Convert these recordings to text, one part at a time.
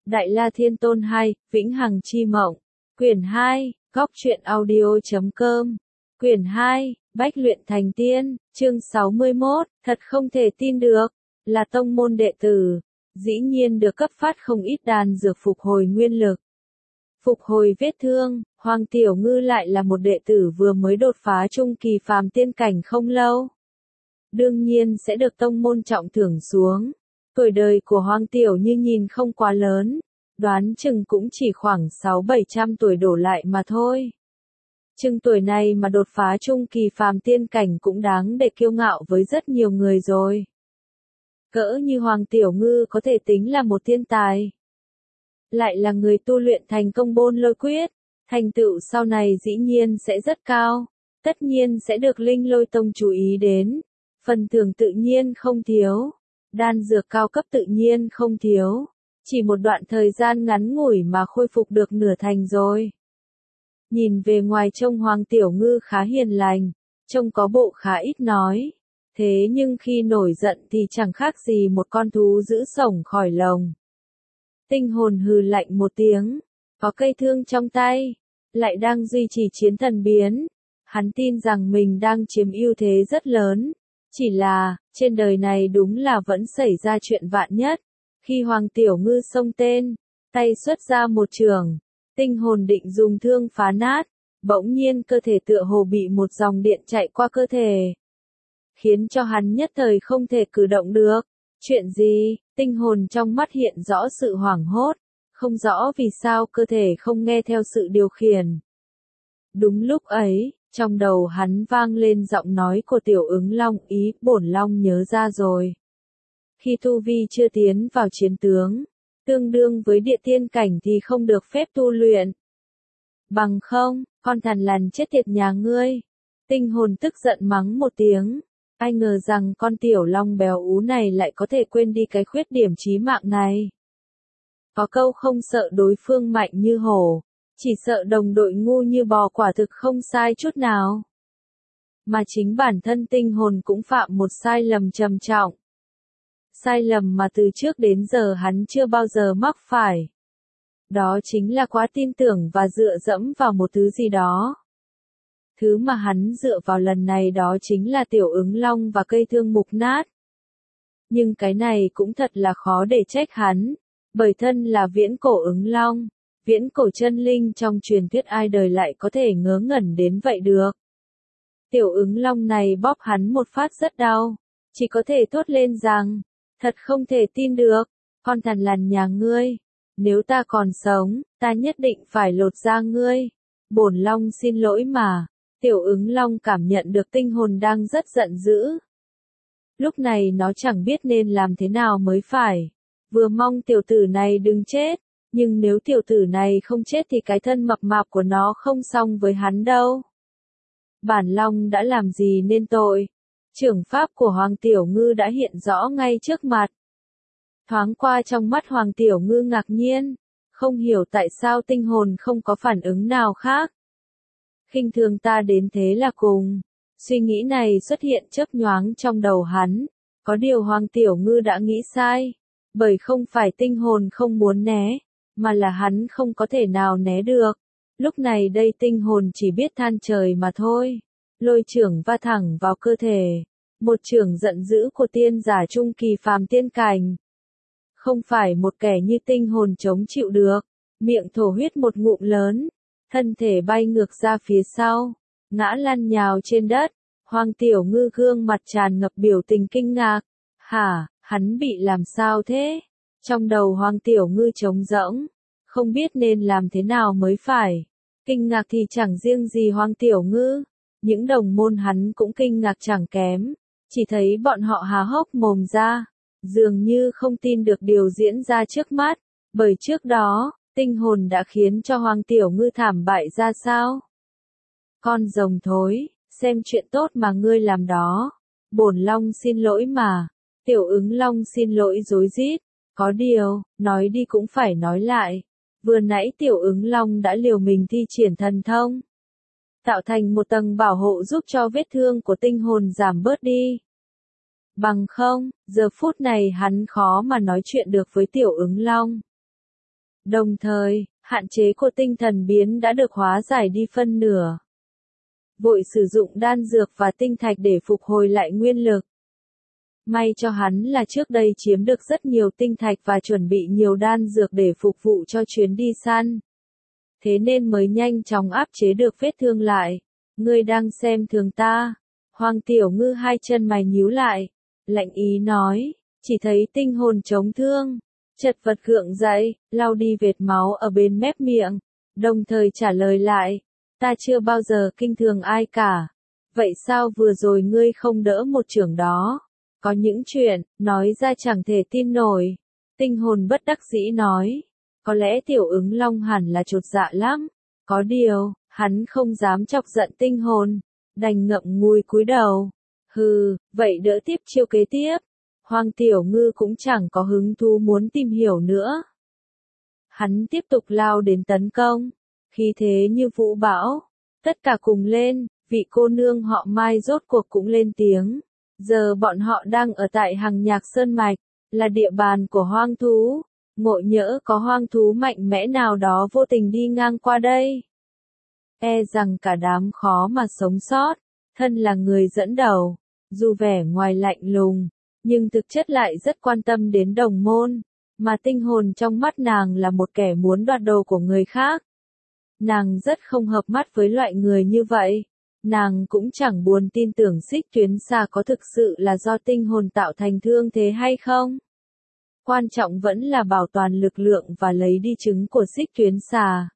Đại La Thiên Tôn 2, Vĩnh Hằng Chi Mộng. Quyển 2, Góc truyện audio.com. Quyển 2, Bách luyện thành tiên, chương 61, thật không thể tin được, là tông môn đệ tử, dĩ nhiên được cấp phát không ít đan dược phục hồi nguyên lực. Phục hồi vết thương, Hoàng Tiểu Ngư lại là một đệ tử vừa mới đột phá trung kỳ phàm tiên cảnh không lâu. Đương nhiên sẽ được tông môn trọng thưởng xuống. Tuổi đời của Hoàng Tiểu Như nhìn không quá lớn, đoán chừng cũng chỉ khoảng 600-700 tuổi đổ lại mà thôi. Chừng tuổi này mà đột phá trung kỳ phàm tiên cảnh cũng đáng để kiêu ngạo với rất nhiều người rồi. Cỡ như Hoàng Tiểu Ngư có thể tính là một thiên tài. Lại là người tu luyện thành công Bôn Lôi Quyết, thành tựu sau này dĩ nhiên sẽ rất cao, tất nhiên sẽ được Linh Lôi Tông chú ý đến, phần thưởng tự nhiên không thiếu, đan dược cao cấp tự nhiên không thiếu, chỉ một đoạn thời gian ngắn ngủi mà khôi phục được nửa thành rồi. Nhìn về ngoài trông Hoàng Tiểu Ngư khá hiền lành, trông có bộ khá ít nói, thế nhưng khi nổi giận thì chẳng khác gì một con thú dữ sổng khỏi lồng. Tinh hồn hừ lạnh một tiếng, có cây thương trong tay, lại đang duy trì chiến thần biến. Hắn tin rằng mình đang chiếm ưu thế rất lớn, chỉ là, trên đời này đúng là vẫn xảy ra chuyện vạn nhất. Khi Hoàng Tiểu Ngư xông tên, tay xuất ra một trường, tinh hồn định dùng thương phá nát, bỗng nhiên cơ thể tựa hồ bị một dòng điện chạy qua cơ thể, khiến cho hắn nhất thời không thể cử động được. Chuyện gì? Tinh hồn trong mắt hiện rõ sự hoảng hốt, không rõ vì sao cơ thể không nghe theo sự điều khiển. Đúng lúc ấy, trong đầu hắn vang lên giọng nói của Tiểu Ứng Long, ý bổn Long nhớ ra rồi. Khi tu vi chưa tiến vào chiến tướng, tương đương với địa tiên cảnh thì không được phép tu luyện. Bằng không, con thằn lằn chết tiệt nhà ngươi. Tinh hồn tức giận mắng một tiếng. Ai ngờ rằng con tiểu long béo ú này lại có thể quên đi cái khuyết điểm chí mạng này. Có câu không sợ đối phương mạnh như hổ, chỉ sợ đồng đội ngu như bò, quả thực không sai chút nào. Mà chính bản thân tinh hồn cũng phạm một sai lầm trầm trọng. Sai lầm mà từ trước đến giờ hắn chưa bao giờ mắc phải. Đó chính là quá tin tưởng và dựa dẫm vào một thứ gì đó. Thứ mà hắn dựa vào lần này đó chính là Tiểu Ứng Long và cây thương mục nát. Nhưng cái này cũng thật là khó để trách hắn, bởi thân là viễn cổ ứng long, viễn cổ chân linh trong truyền thuyết ai đời lại có thể ngớ ngẩn đến vậy được. Tiểu Ứng Long này bóp hắn một phát rất đau, chỉ có thể thốt lên rằng, thật không thể tin được, con thằn lằn nhà ngươi, nếu ta còn sống, ta nhất định phải lột da ngươi. Bổn Long xin lỗi mà. Tiểu Ứng Long cảm nhận được tinh hồn đang rất giận dữ. Lúc này nó chẳng biết nên làm thế nào mới phải. Vừa mong tiểu tử này đừng chết, nhưng nếu tiểu tử này không chết thì cái thân mập mạp của nó không xong với hắn đâu. Bản Long đã làm gì nên tội? Trưởng pháp của Hoàng Tiểu Ngư đã hiện rõ ngay trước mặt. Thoáng qua trong mắt Hoàng Tiểu Ngư ngạc nhiên, không hiểu tại sao tinh hồn không có phản ứng nào khác. Khinh thường ta đến thế là cùng. Suy nghĩ này xuất hiện chớp nhoáng trong đầu hắn. Có điều Hoàng Tiểu Ngư đã nghĩ sai. Bởi không phải tinh hồn không muốn né, mà là hắn không có thể nào né được. Lúc này đây tinh hồn chỉ biết than trời mà thôi. Lôi chưởng va thẳng vào cơ thể. Một chưởng giận dữ của tiên giả trung kỳ phàm tiên cảnh. Không phải một kẻ như tinh hồn chống chịu được. Miệng thổ huyết một ngụm lớn. Thân thể bay ngược ra phía sau, ngã lăn nhào trên đất. Hoàng Tiểu Ngư gương mặt tràn ngập biểu tình kinh ngạc. Hả, hắn bị làm sao thế? Trong đầu Hoàng Tiểu Ngư trống rỗng, không biết nên làm thế nào mới phải. Kinh ngạc thì chẳng riêng gì Hoàng Tiểu Ngư, những đồng môn hắn cũng kinh ngạc chẳng kém. Chỉ thấy bọn họ há hốc mồm ra, dường như không tin được điều diễn ra trước mắt, bởi trước đó, tinh hồn đã khiến cho Hoàng Tiểu Ngư thảm bại ra sao? Con rồng thối, xem chuyện tốt mà ngươi làm đó. Bổn Long xin lỗi mà. Tiểu Ứng Long xin lỗi rối rít. Có điều, nói đi cũng phải nói lại. Vừa nãy Tiểu Ứng Long đã liều mình thi triển thần thông, tạo thành một tầng bảo hộ giúp cho vết thương của tinh hồn giảm bớt đi. Bằng không, giờ phút này hắn khó mà nói chuyện được với Tiểu Ứng Long. Đồng thời, hạn chế của tinh thần biến đã được hóa giải đi phân nửa. Vội sử dụng đan dược và tinh thạch để phục hồi lại nguyên lực. May cho hắn là trước đây chiếm được rất nhiều tinh thạch và chuẩn bị nhiều đan dược để phục vụ cho chuyến đi săn. Thế nên mới nhanh chóng áp chế được vết thương lại. Ngươi đang xem thường ta. Hoàng Tiểu Ngư hai chân mày nhíu lại. Lạnh ý nói, chỉ thấy tinh hồn chống thương. Chật vật gượng dậy, lau đi vệt máu ở bên mép miệng. Đồng thời trả lời lại. Ta chưa bao giờ kinh thường ai cả. Vậy sao vừa rồi ngươi không đỡ một chưởng đó? Có những chuyện, nói ra chẳng thể tin nổi. Tinh hồn bất đắc dĩ nói. Có lẽ tiểu ứng long hẳn là chột dạ lắm. Có điều, hắn không dám chọc giận tinh hồn. Đành ngậm ngùi cúi đầu. Hừ, vậy đỡ tiếp chiêu kế tiếp. Hoàng Tiểu Ngư cũng chẳng có hứng thú muốn tìm hiểu nữa. Hắn tiếp tục lao đến tấn công. Khí thế như vũ bão. Tất cả cùng lên, vị cô nương họ Mai rốt cuộc cũng lên tiếng. Giờ bọn họ đang ở tại Hằng Nhạc Sơn Mạch, là địa bàn của hoang thú. Ngộ nhỡ có hoang thú mạnh mẽ nào đó vô tình đi ngang qua đây. E rằng cả đám khó mà sống sót. Thân là người dẫn đầu, dù vẻ ngoài lạnh lùng, nhưng thực chất lại rất quan tâm đến đồng môn. Mà tinh hồn trong mắt nàng là một kẻ muốn đoạt đồ của người khác. Nàng rất không hợp mắt với loại người như vậy. Nàng cũng chẳng buồn tin tưởng Xích Tuyến Xà có thực sự là do tinh hồn tạo thành thương thế hay không. Quan trọng vẫn là bảo toàn lực lượng và lấy đi trứng của Xích Tuyến Xà.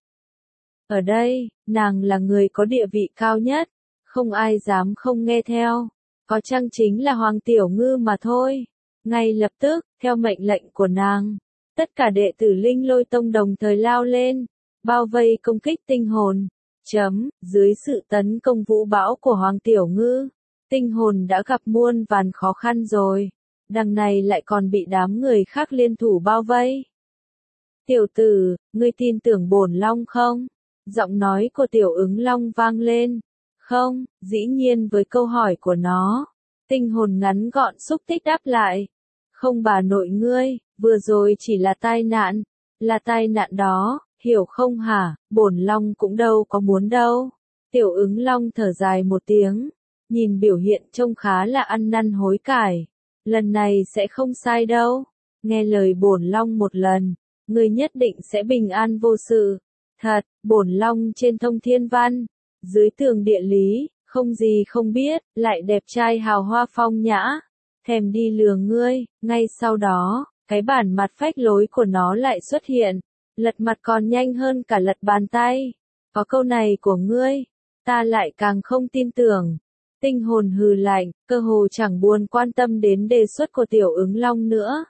Ở đây, nàng là người có địa vị cao nhất, không ai dám không nghe theo. Có chăng chính là Hoàng Tiểu Ngư mà thôi. Ngay lập tức, theo mệnh lệnh của nàng, tất cả đệ tử Linh Lôi Tông đồng thời lao lên, bao vây công kích tinh hồn. Dưới sự tấn công vũ bão của Hoàng Tiểu Ngư, tinh hồn đã gặp muôn vàn khó khăn rồi. Đằng này lại còn bị đám người khác liên thủ bao vây. Tiểu tử, ngươi tin tưởng bổn long không? Giọng nói của Tiểu Ứng Long vang lên. Không, dĩ nhiên với câu hỏi của nó. Tinh hồn ngắn gọn xúc tích đáp lại. Không bà nội ngươi, vừa rồi chỉ là tai nạn. Là tai nạn đó, hiểu không hả? Bổn long cũng đâu có muốn đâu. Tiểu Ứng Long thở dài một tiếng. Nhìn biểu hiện trông khá là ăn năn hối cải. Lần này sẽ không sai đâu. Nghe lời bổn long một lần, ngươi nhất định sẽ bình an vô sự. Thật, bổn long trên thông thiên văn, dưới tường địa lý, không gì không biết, lại đẹp trai hào hoa phong nhã. Thèm đi lừa ngươi. Ngay sau đó, cái bản mặt phách lối của nó lại xuất hiện. Lật mặt còn nhanh hơn cả lật bàn tay. Có câu này của ngươi, ta lại càng không tin tưởng. Tinh hồn hừ lạnh, cơ hồ chẳng buồn quan tâm đến đề xuất của Tiểu Ứng Long nữa.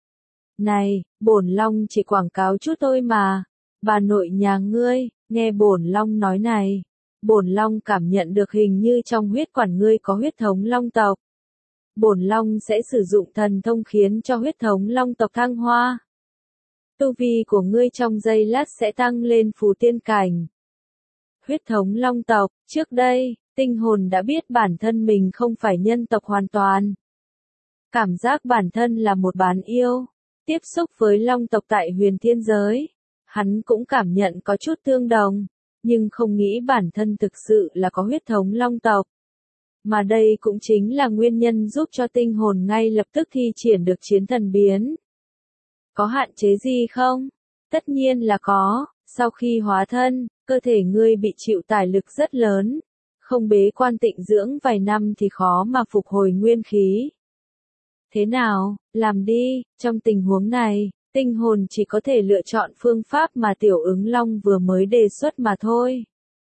Này, bổn long chỉ quảng cáo chút thôi mà. Bà nội nhà ngươi, nghe bổn long nói này. Bổn long cảm nhận được hình như trong huyết quản ngươi có huyết thống long tộc. Bổn long sẽ sử dụng thần thông khiến cho huyết thống long tộc thăng hoa. Tu vi của ngươi trong giây lát sẽ tăng lên phù tiên cảnh. Huyết thống long tộc, trước đây, tinh hồn đã biết bản thân mình không phải nhân tộc hoàn toàn. Cảm giác bản thân là một bán yêu. Tiếp xúc với long tộc tại huyền thiên giới, hắn cũng cảm nhận có chút tương đồng, nhưng không nghĩ bản thân thực sự là có huyết thống long tộc. Mà đây cũng chính là nguyên nhân giúp cho tinh hồn ngay lập tức thi triển được chiến thần biến. Có hạn chế gì không? Tất nhiên là có. Sau khi hóa thân, cơ thể ngươi bị chịu tải lực rất lớn. Không bế quan tịnh dưỡng vài năm thì khó mà phục hồi nguyên khí. Thế nào, làm đi. Trong tình huống này, tinh hồn chỉ có thể lựa chọn phương pháp mà Tiểu Ứng Long vừa mới đề xuất mà thôi.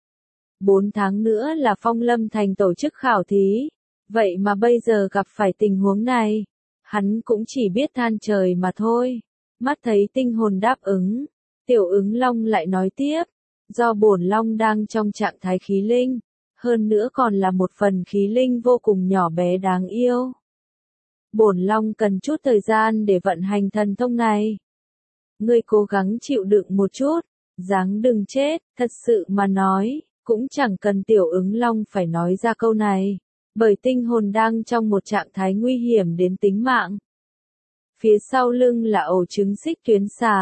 4 tháng nữa là Phong Lâm Thành tổ chức khảo thí. Vậy mà bây giờ gặp phải tình huống này, hắn cũng chỉ biết than trời mà thôi. Mắt thấy tinh hồn đáp ứng, Tiểu Ứng Long lại nói tiếp, do bổn long đang trong trạng thái khí linh, hơn nữa còn là một phần khí linh vô cùng nhỏ bé đáng yêu. Bổn long cần chút thời gian để vận hành thần thông này. Ngươi cố gắng chịu đựng một chút, ráng đừng chết. Thật sự mà nói, cũng chẳng cần Tiểu Ứng Long phải nói ra câu này, bởi tinh hồn đang trong một trạng thái nguy hiểm đến tính mạng. Phía sau lưng là ổ trứng Xích Tuyến Xà,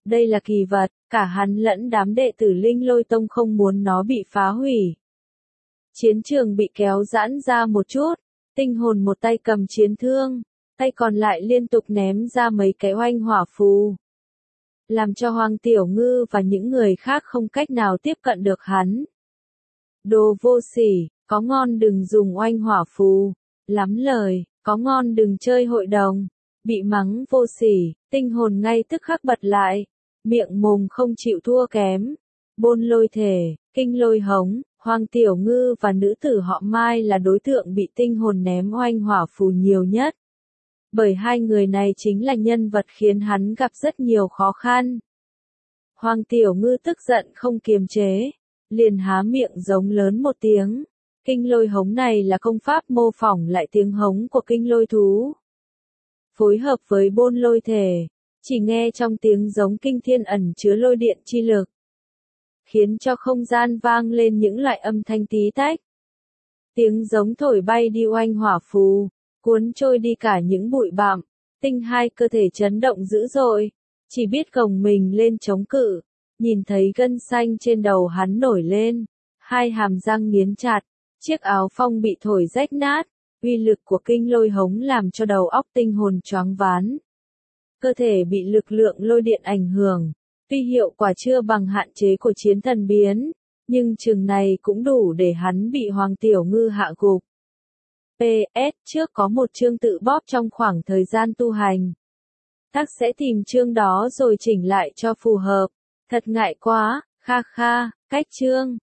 Đây là kỳ vật, cả hắn lẫn đám đệ tử Linh Lôi Tông không muốn nó bị phá hủy. Chiến trường bị kéo giãn ra một chút, tinh hồn một tay cầm chiến thương, tay còn lại liên tục ném ra mấy cái oanh hỏa phù. Làm cho Hoàng Tiểu Ngư và những người khác không cách nào tiếp cận được hắn. Đồ vô sỉ, có ngon đừng dùng oanh hỏa phù. Lắm lời, có ngon đừng chơi hội đồng. Bị mắng vô sỉ, tinh hồn ngay tức khắc bật lại. Miệng mồm không chịu thua kém. Bôn lôi thể, kinh lôi hống, Hoàng Tiểu Ngư và nữ tử họ Mai là đối tượng bị tinh hồn ném oanh hỏa phù nhiều nhất. Bởi hai người này chính là nhân vật khiến hắn gặp rất nhiều khó khăn. Hoàng Tiểu Ngư tức giận không kiềm chế, liền há miệng giống lớn một tiếng. Kinh lôi hống này là công pháp mô phỏng lại tiếng hống của kinh lôi thú. Phối hợp với bôn lôi thể, chỉ nghe trong tiếng giống kinh thiên ẩn chứa lôi điện chi lực. Khiến cho không gian vang lên những loại âm thanh tí tách. Tiếng giống thổi bay đi oanh hỏa phù, cuốn trôi đi cả những bụi bặm, tinh hai cơ thể chấn động dữ dội, chỉ biết gồng mình lên chống cự, nhìn thấy gân xanh trên đầu hắn nổi lên, hai hàm răng nghiến chặt, chiếc áo phông bị thổi rách nát, uy lực của kinh lôi hống làm cho đầu óc tinh hồn choáng váng. Cơ thể bị lực lượng lôi điện ảnh hưởng, tuy hiệu quả chưa bằng hạn chế của chiến thần biến, nhưng chừng này cũng đủ để hắn bị Hoàng Tiểu Ngư hạ gục. PS, trước có một chương tự bóp trong khoảng thời gian tu hành. Tắc sẽ tìm chương đó rồi chỉnh lại cho phù hợp. Thật ngại quá, kha kha, cách chương.